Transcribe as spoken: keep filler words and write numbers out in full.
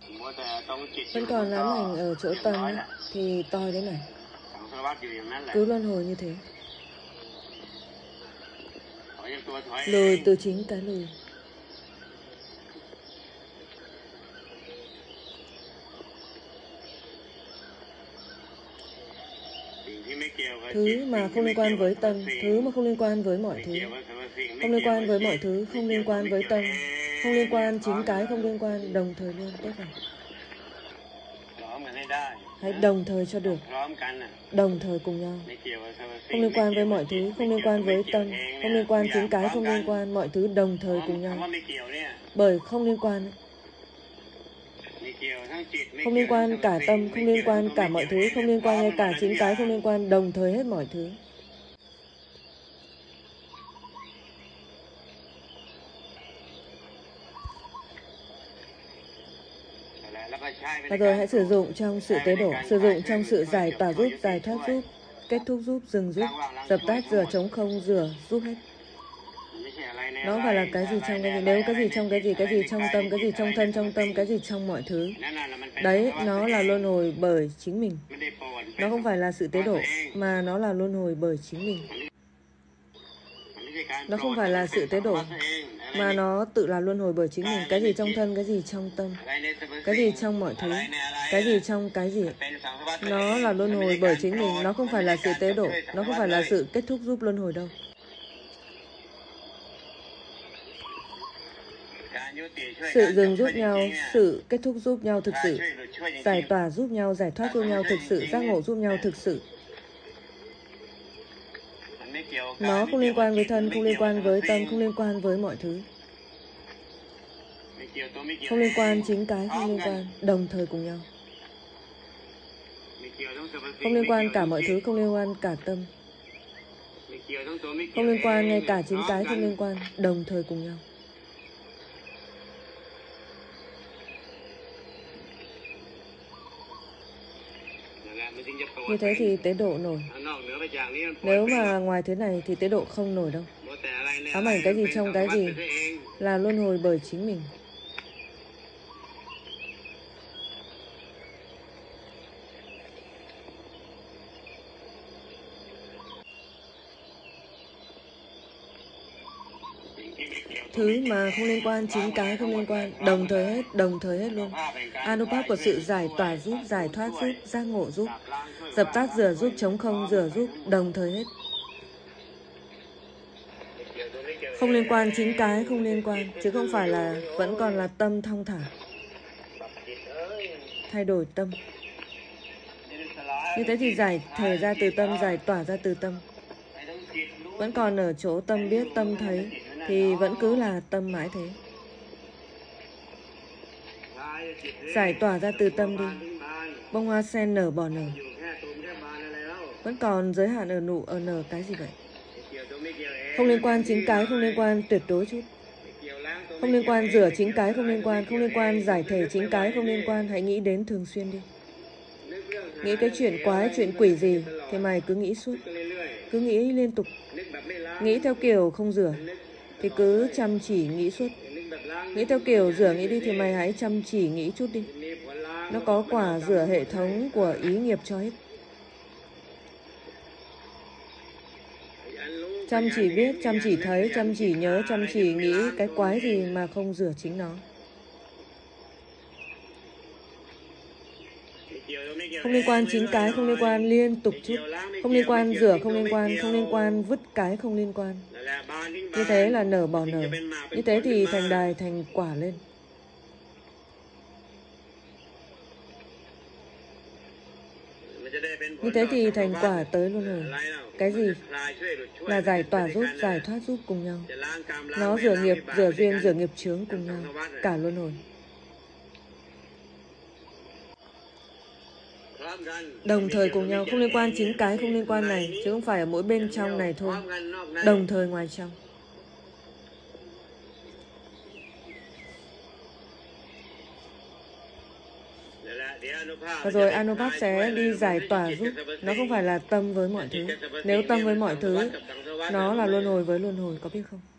Vẫn còn ám ảnh ở chỗ tâm ấy, thì toi đấy này. Cứ luân hồi như thế. Lùi từ chính cái lùi. Thứ mà không liên quan với tâm, thứ mà không liên quan với mọi thứ, không liên quan với mọi thứ, không liên quan với tâm, không liên quan chính cái không liên quan, đồng thời luôn, tốt rồi. Hãy đồng thời cho được, đồng thời cùng nhau. Không liên quan với mọi thứ, không liên quan với tâm, không liên quan chính cái không liên quan, mọi thứ đồng thời cùng nhau. Bởi không liên quan, không liên quan cả tâm, không liên quan cả mọi thứ, không liên quan ngay cả chính cái không liên quan, đồng thời hết mọi thứ. Và rồi hãy sử dụng trong sự tế độ, sử dụng trong sự giải tỏa giúp, giải thoát giúp, kết thúc giúp, dừng giúp, dập tắt, rửa, trống không, rửa, giúp hết. Nó phải là cái gì trong cái gì, nếu cái gì trong cái gì, cái gì trong tâm, cái gì trong thân, trong tâm, cái gì trong mọi thứ. Đấy, nó là luân hồi bởi chính mình. Nó không phải là sự tế độ, mà nó là luân hồi bởi chính mình. Nó không phải là sự tế độ, mà nó tự là luân hồi bởi chính mình. Cái gì trong thân, cái gì trong tâm, cái gì trong mọi thứ, cái gì trong cái gì. Nó là luân hồi bởi chính mình. Nó không phải là sự tế độ, nó không phải là sự kết thúc giúp luân hồi đâu. Sự dừng giúp nhau, sự kết thúc giúp nhau thực sự, giải tỏa giúp nhau, giải thoát giúp nhau thực sự, giác ngộ giúp nhau thực sự. Nó không liên quan với thân, không liên quan với tâm, không liên quan với mọi thứ. Không liên quan chính cái, không liên quan, đồng thời cùng nhau. Không liên quan cả mọi thứ, không liên quan cả tâm. Không liên quan ngay cả chính cái, không liên quan, đồng thời cùng nhau. Như thế thì tế độ nổi. Nếu mà ngoài thế này thì tế độ không nổi đâu. Ám ảnh cái gì trong cái gì là luân hồi bởi chính mình. Thứ mà không liên quan, chính cái không liên quan, đồng thời hết, đồng thời hết luôn. Anupap của sự giải tỏa giúp, giải thoát giúp, giác ngộ giúp, dập tắt, rửa giúp, chống không, rửa giúp, đồng thời hết. Không liên quan chính cái không liên quan, chứ không phải là vẫn còn là tâm thong thả. Thay đổi tâm. Như thế thì giải thể ra từ tâm, giải tỏa ra từ tâm. Vẫn còn ở chỗ tâm biết, tâm thấy, thì vẫn cứ là tâm mãi thế. Giải tỏa ra từ tâm đi. Bông hoa sen nở bỏ nở. Vẫn còn giới hạn ở nụ, ở nở cái gì vậy? Không liên quan chính cái, không liên quan, tuyệt đối chút. Không liên quan rửa chính cái, không liên quan, không liên quan giải thể chính cái, không liên quan. Hãy nghĩ đến thường xuyên đi. Nghĩ cái chuyện quái, chuyện quỷ gì thì mày cứ nghĩ suốt. Cứ nghĩ liên tục. Nghĩ theo kiểu không rửa thì cứ chăm chỉ nghĩ suốt. Nghĩ theo kiểu rửa nghĩ đi thì mày hãy chăm chỉ nghĩ chút đi. Nó có quả rửa hệ thống của ý nghiệp cho hết. Chăm chỉ biết, chăm chỉ thấy, chăm chỉ nhớ, chăm chỉ nghĩ cái quái gì mà không rửa chính nó. Không liên quan chính cái, không liên quan liên tục chút. Không liên quan rửa, không liên quan, không liên quan vứt cái không liên quan. Như thế là nở bỏ nở. Như thế thì thành đài, thành quả lên. Như thế thì thành quả tới luôn rồi. Cái gì? Là giải tỏa giúp, giải thoát giúp cùng nhau. Nó rửa nghiệp, rửa duyên, rửa nghiệp chướng cùng nhau. Cả luân hồi. Đồng thời cùng nhau, không liên quan chính cái không liên quan này, chứ không phải ở mỗi bên trong này thôi. Đồng thời ngoài trong. Và rồi Anupap sẽ đi giải tỏa giúp. Nó không phải là tâm với mọi thứ. Nếu tâm với mọi thứ, nó là luân hồi với luân hồi, có biết không?